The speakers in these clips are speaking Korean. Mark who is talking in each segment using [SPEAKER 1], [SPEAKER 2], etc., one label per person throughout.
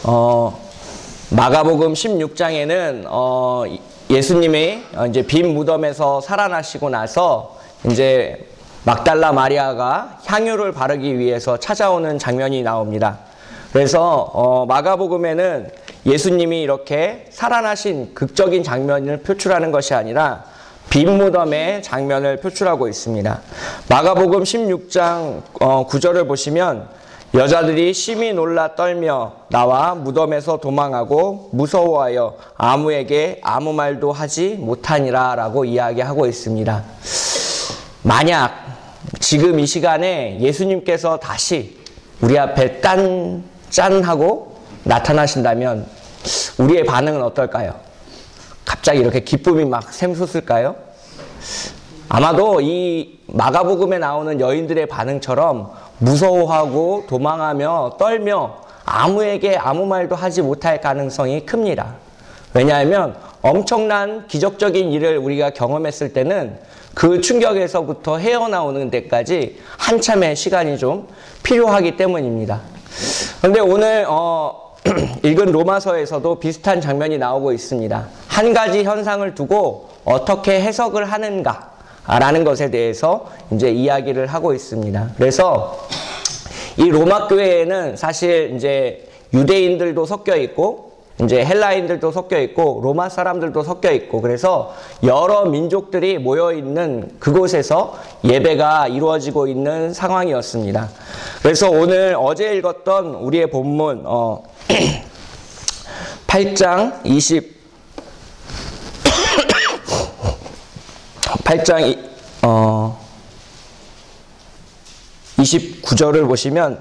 [SPEAKER 1] 마가복음 16장에는 예수님이 이제 빈 무덤에서 살아나시고 나서 이제 막달라 마리아가 향유를 바르기 위해서 찾아오는 장면이 나옵니다. 그래서 마가복음에는 예수님이 이렇게 살아나신 극적인 장면을 표출하는 것이 아니라 빈 무덤의 장면을 표출하고 있습니다. 마가복음 16장 9절을 보시면 여자들이 심히 놀라 떨며 나와 무덤에서 도망하고 무서워하여 아무에게 아무 말도 하지 못하니라 라고 이야기하고 있습니다. 만약 지금 이 시간에 예수님께서 다시 우리 앞에 짠하고 나타나신다면 우리의 반응은 어떨까요? 갑자기 이렇게 기쁨이 막 샘솟을까요? 아마도 이 마가복음에 나오는 여인들의 반응처럼 무서워하고 도망하며 떨며 아무에게 아무 말도 하지 못할 가능성이 큽니다. 왜냐하면 엄청난 기적적인 일을 우리가 경험했을 때는 그 충격에서부터 헤어나오는 데까지 한참의 시간이 좀 필요하기 때문입니다. 그런데 오늘 읽은 로마서에서도 비슷한 장면이 나오고 있습니다. 한 가지 현상을 두고 어떻게 해석을 하는가 라는 것에 대해서 이제 이야기를 하고 있습니다. 그래서 이 로마 교회에는 사실 이제 유대인들도 섞여 있고 이제 헬라인들도 섞여 있고 로마 사람들도 섞여 있고 그래서 여러 민족들이 모여 있는 그곳에서 예배가 이루어지고 있는 상황이었습니다. 그래서 오늘 어제 읽었던 우리의 본문 8장 29절을 보시면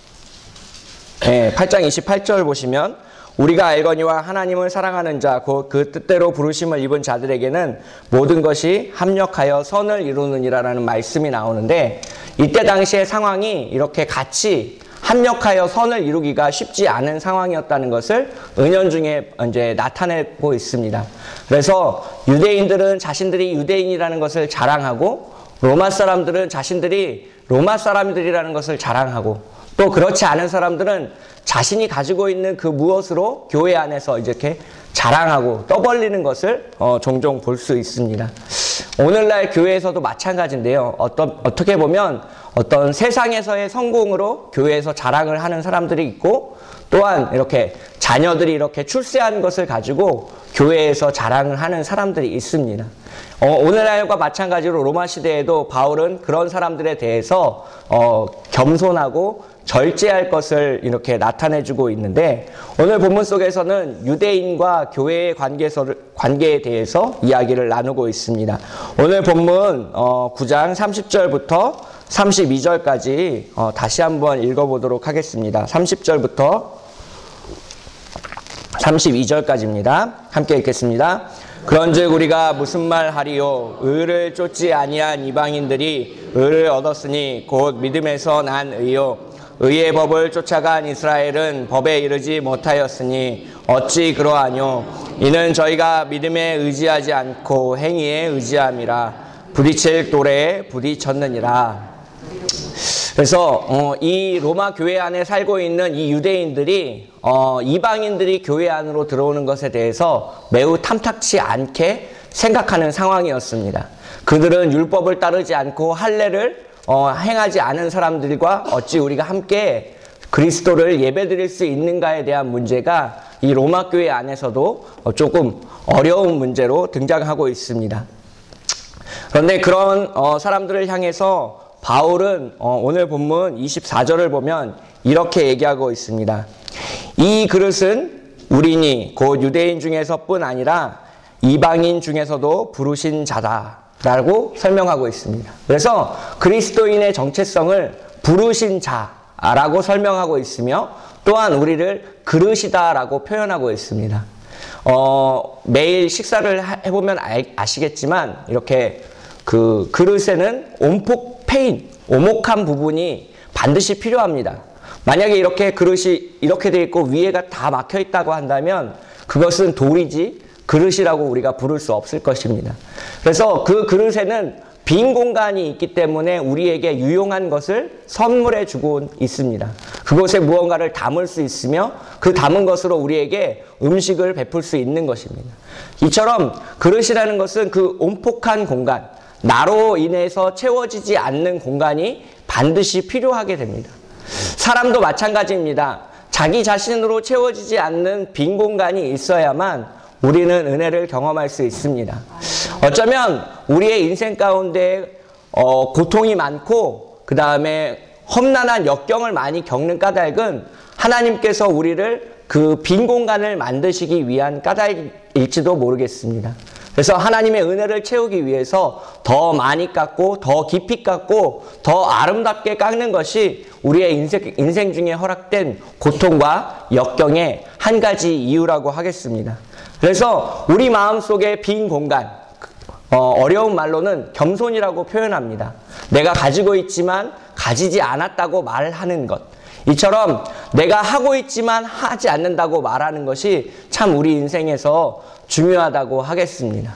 [SPEAKER 1] 8장 28절 보시면 우리가 알거니와 하나님을 사랑하는 자 곧 그 뜻대로 부르심을 입은 자들에게는 모든 것이 합력하여 선을 이루느니라라는 말씀이 나오는데 이때 당시의 상황이 이렇게 같이 합력하여 선을 이루기가 쉽지 않은 상황이었다는 것을 은연중에 이제 나타내고 있습니다. 그래서 유대인들은 자신들이 유대인이라는 것을 자랑하고 로마 사람들은 자신들이 로마 사람들이라는 것을 자랑하고 또 그렇지 않은 사람들은 자신이 가지고 있는 그 무엇으로 교회 안에서 이렇게 자랑하고 떠벌리는 것을 종종 볼 수 있습니다. 오늘날 교회에서도 마찬가지인데요. 어떻게 보면 어떤 세상에서의 성공으로 교회에서 자랑을 하는 사람들이 있고 또한 이렇게 자녀들이 이렇게 출세한 것을 가지고 교회에서 자랑을 하는 사람들이 있습니다. 오늘날과 마찬가지로 로마 시대에도 바울은 그런 사람들에 대해서 겸손하고 절제할 것을 이렇게 나타내주고 있는데 오늘 본문 속에서는 유대인과 교회의 관계에 대해서 이야기를 나누고 있습니다. 오늘 본문 9장 30절부터 32절까지 다시 한번 읽어보도록 하겠습니다. 30절부터 32절까지입니다. 함께 읽겠습니다. 그런즉 우리가 무슨 말 하리요? 의를 쫓지 아니한 이방인들이 의를 얻었으니 곧 믿음에서 난 의요. 의의 법을 쫓아간 이스라엘은 법에 이르지 못하였으니 어찌 그러하뇨? 이는 저희가 믿음에 의지하지 않고 행위에 의지함이라. 부딪힐 돌에 부딪혔느니라. 그래서 이 로마 교회 안에 살고 있는 이 유대인들이 이방인들이 교회 안으로 들어오는 것에 대해서 매우 탐탁치 않게 생각하는 상황이었습니다. 그들은 율법을 따르지 않고 할례를 행하지 않은 사람들과 어찌 우리가 함께 그리스도를 예배드릴 수 있는가에 대한 문제가 이 로마 교회 안에서도 조금 어려운 문제로 등장하고 있습니다. 그런데 그런 사람들을 향해서 바울은 오늘 본문 24절을 보면 이렇게 얘기하고 있습니다. 이 그릇은 우리니 곧 유대인 중에서뿐 아니라 이방인 중에서도 부르신 자다 라고 설명하고 있습니다. 그래서 그리스도인의 정체성을 부르신 자라고 설명하고 있으며 또한 우리를 그릇이다 라고 표현하고 있습니다. 매일 식사를 해보면 아시겠지만 이렇게 그 그릇에는 오목한 부분이 반드시 필요합니다. 만약에 이렇게 그릇이 이렇게 되어 있고 위에가 다 막혀 있다고 한다면 그것은 돌이지 그릇이라고 우리가 부를 수 없을 것입니다. 그래서 그 그릇에는 빈 공간이 있기 때문에 우리에게 유용한 것을 선물해 주고 있습니다. 그곳에 무언가를 담을 수 있으며 그 담은 것으로 우리에게 음식을 베풀 수 있는 것입니다. 이처럼 그릇이라는 것은 그 온폭한 공간, 나로 인해서 채워지지 않는 공간이 반드시 필요하게 됩니다. 사람도 마찬가지입니다. 자기 자신으로 채워지지 않는 빈 공간이 있어야만 우리는 은혜를 경험할 수 있습니다. 어쩌면 우리의 인생 가운데 고통이 많고 그 다음에 험난한 역경을 많이 겪는 까닭은 하나님께서 우리를 그 빈 공간을 만드시기 위한 까닭일지도 모르겠습니다. 그래서 하나님의 은혜를 채우기 위해서 더 많이 깎고 더 깊이 깎고 더 아름답게 깎는 것이 우리의 인생 중에 허락된 고통과 역경의 한 가지 이유라고 하겠습니다. 그래서 우리 마음속에 빈 공간, 어려운 말로는 겸손이라고 표현합니다. 내가 가지고 있지만 가지지 않았다고 말하는 것. 이처럼 내가 하고 있지만 하지 않는다고 말하는 것이 참 우리 인생에서 중요하다고 하겠습니다.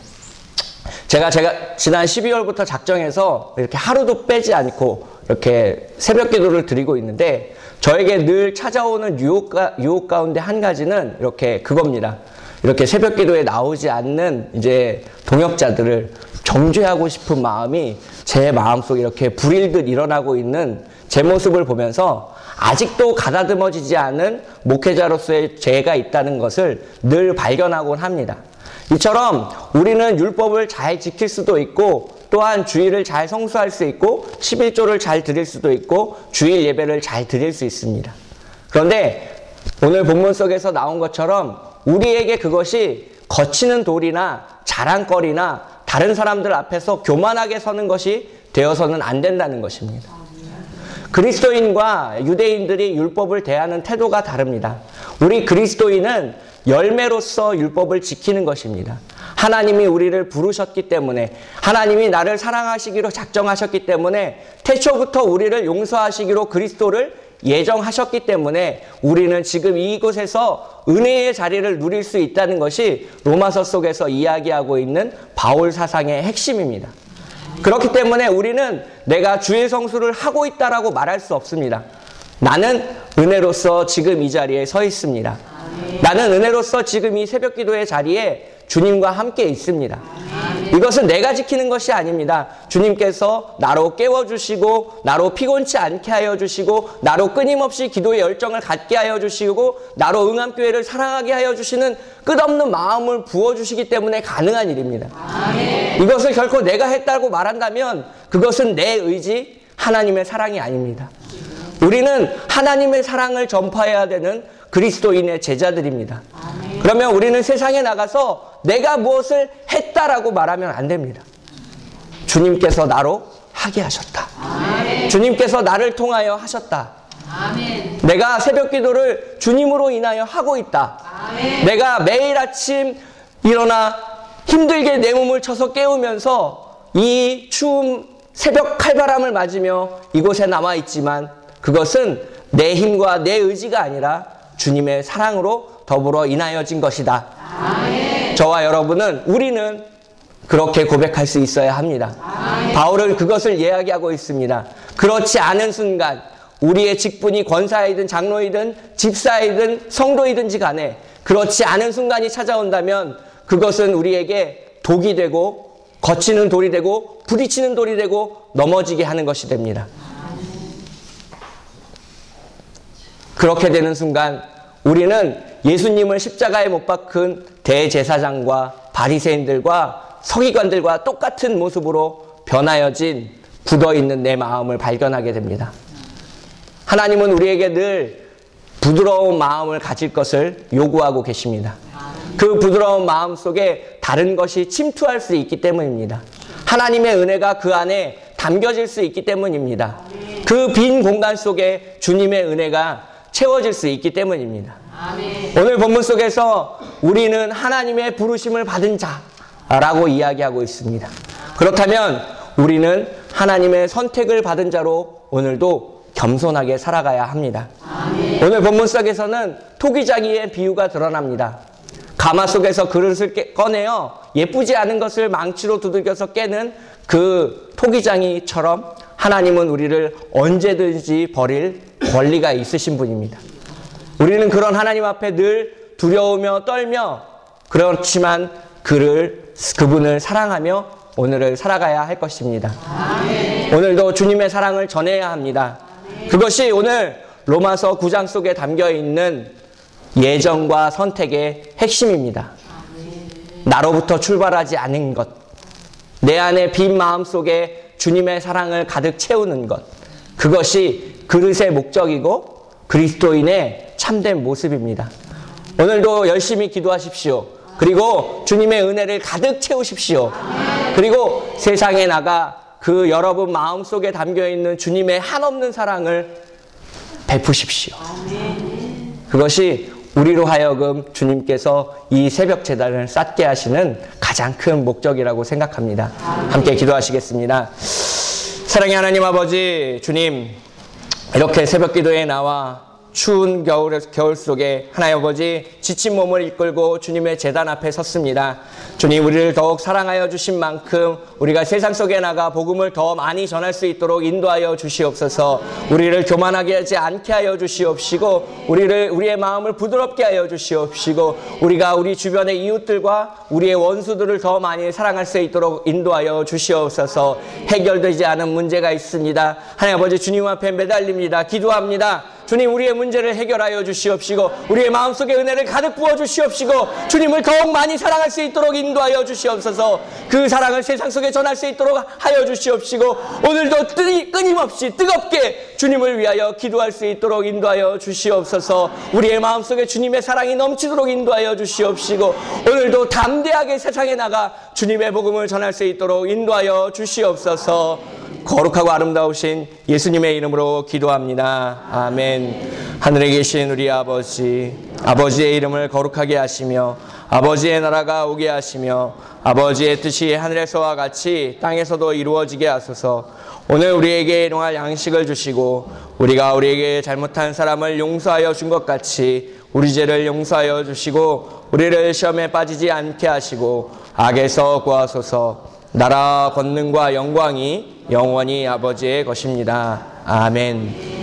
[SPEAKER 1] 제가 지난 12월부터 작정해서 이렇게 하루도 빼지 않고 이렇게 새벽 기도를 드리고 있는데 저에게 늘 찾아오는 유혹 가운데 한 가지는 이렇게 그겁니다. 이렇게 새벽 기도에 나오지 않는 이제 동역자들을 정죄하고 싶은 마음이 제 마음속에 이렇게 불일듯 일어나고 있는 제 모습을 보면서 아직도 가다듬어지지 않은 목회자로서의 죄가 있다는 것을 늘 발견하곤 합니다. 이처럼 우리는 율법을 잘 지킬 수도 있고 또한 주일을 잘 성수할 수 있고 11조를 잘 드릴 수도 있고 주일 예배를 잘 드릴 수 있습니다. 그런데 오늘 본문 속에서 나온 것처럼 우리에게 그것이 거치는 돌이나 자랑거리나 다른 사람들 앞에서 교만하게 서는 것이 되어서는 안 된다는 것입니다. 그리스도인과 유대인들이 율법을 대하는 태도가 다릅니다. 우리 그리스도인은 열매로서 율법을 지키는 것입니다. 하나님이 우리를 부르셨기 때문에 하나님이 나를 사랑하시기로 작정하셨기 때문에 태초부터 우리를 용서하시기로 그리스도를 예정하셨기 때문에 우리는 지금 이곳에서 은혜의 자리를 누릴 수 있다는 것이 로마서 속에서 이야기하고 있는 바울 사상의 핵심입니다. 그렇기 때문에 우리는 내가 주일 성수를 하고 있다라고 말할 수 없습니다. 나는 은혜로서 지금 이 자리에 서 있습니다. 나는 은혜로서 지금 이 새벽 기도의 자리에 주님과 함께 있습니다. 이것은 내가 지키는 것이 아닙니다. 주님께서 나로 깨워주시고 나로 피곤치 않게 하여 주시고 나로 끊임없이 기도의 열정을 갖게 하여 주시고 나로 응암교회를 사랑하게 하여 주시는 끝없는 마음을 부어주시기 때문에 가능한 일입니다. 이것을 결코 내가 했다고 말한다면 그것은 내 의지, 하나님의 사랑이 아닙니다. 우리는 하나님의 사랑을 전파해야 되는 그리스도인의 제자들입니다. 그러면 우리는 세상에 나가서 내가 무엇을 했다라고 말하면 안 됩니다. 주님께서 나로 하게 하셨다. 주님께서 나를 통하여 하셨다. 내가 새벽 기도를 주님으로 인하여 하고 있다. 내가 매일 아침 일어나 힘들게 내 몸을 쳐서 깨우면서 이 추운 새벽 칼바람을 맞으며 이곳에 남아있지만 그것은 내 힘과 내 의지가 아니라 주님의 사랑으로 더불어 인하여진 것이다. 저와 여러분은 우리는 그렇게 고백할 수 있어야 합니다. 바울은 그것을 이야기하고 있습니다. 그렇지 않은 순간 우리의 직분이 권사이든 장로이든 집사이든 성도이든지 간에 그렇지 않은 순간이 찾아온다면 그것은 우리에게 독이 되고 거치는 돌이 되고 부딪히는 돌이 되고 넘어지게 하는 것이 됩니다. 그렇게 되는 순간 우리는 예수님을 십자가에 못 박은 대제사장과 바리새인들과 서기관들과 똑같은 모습으로 변하여진 굳어있는 내 마음을 발견하게 됩니다. 하나님은 우리에게 늘 부드러운 마음을 가질 것을 요구하고 계십니다. 그 부드러운 마음 속에 다른 것이 침투할 수 있기 때문입니다. 하나님의 은혜가 그 안에 담겨질 수 있기 때문입니다. 그 빈 공간 속에 주님의 은혜가 채워질 수 있기 때문입니다. 오늘 본문 속에서 우리는 하나님의 부르심을 받은 자라고 이야기하고 있습니다. 그렇다면 우리는 하나님의 선택을 받은 자로 오늘도 겸손하게 살아가야 합니다. 오늘 본문 속에서는 토기장이의 비유가 드러납니다. 가마 속에서 그릇을 꺼내어 예쁘지 않은 것을 망치로 두들겨서 깨는 그 토기장이처럼 하나님은 우리를 언제든지 버릴 권리가 있으신 분입니다. 우리는 그런 하나님 앞에 늘 두려우며 떨며 그렇지만 그분을 사랑하며 오늘을 살아가야 할 것입니다. 아멘. 오늘도 주님의 사랑을 전해야 합니다. 아멘. 그것이 오늘 로마서 9장 속에 담겨 있는 예정과 선택의 핵심입니다. 아멘. 나로부터 출발하지 않은 것, 내 안에 빈 마음 속에 주님의 사랑을 가득 채우는 것, 그것이 그릇의 목적이고 그리스도인의 참된 모습입니다. 오늘도 열심히 기도하십시오. 그리고 주님의 은혜를 가득 채우십시오. 그리고 세상에 나가 그 여러분 마음속에 담겨있는 주님의 한없는 사랑을 베푸십시오. 그것이 우리로 하여금 주님께서 이 새벽 제단을 쌓게 하시는 가장 큰 목적이라고 생각합니다. 함께 기도하시겠습니다. 사랑의 하나님 아버지, 주님, 이렇게 새벽 기도에 나와 추운 겨울 속에 하나님 아버지 지친 몸을 이끌고 주님의 제단 앞에 섰습니다. 주님, 우리를 더욱 사랑하여 주신 만큼 우리가 세상 속에 나가 복음을 더 많이 전할 수 있도록 인도하여 주시옵소서. 우리를 교만하게 하지 않게 하여 주시옵시고 우리의 마음을 부드럽게 하여 주시옵시고 우리가 우리 주변의 이웃들과 우리의 원수들을 더 많이 사랑할 수 있도록 인도하여 주시옵소서. 해결되지 않은 문제가 있습니다. 하나님 아버지, 주님 앞에 매달립니다. 기도합니다. 주님, 우리의 문제를 해결하여 주시옵시고 우리의 마음속에 은혜를 가득 부어 주시옵시고 주님을 더욱 많이 사랑할 수 있도록 인도하여 주시옵소서. 그 사랑을 세상 속에 전할 수 있도록 하여 주시옵시고 오늘도 끊임없이 뜨겁게 주님을 위하여 기도할 수 있도록 인도하여 주시옵소서. 우리의 마음속에 주님의 사랑이 넘치도록 인도하여 주시옵시고 오늘도 담대하게 세상에 나가 주님의 복음을 전할 수 있도록 인도하여 주시옵소서. 거룩하고 아름다우신 예수님의 이름으로 기도합니다. 아멘. 하늘에 계신 우리 아버지, 아버지의 이름을 거룩하게 하시며 아버지의 나라가 오게 하시며 아버지의 뜻이 하늘에서와 같이 땅에서도 이루어지게 하소서. 오늘 우리에게 일용할 양식을 주시고 우리가 우리에게 잘못한 사람을 용서하여 준 것 같이 우리 죄를 용서하여 주시고 우리를 시험에 빠지지 않게 하시고 악에서 구하소서. 나라, 권능과 영광이 영원히 아버지의 것입니다. 아멘.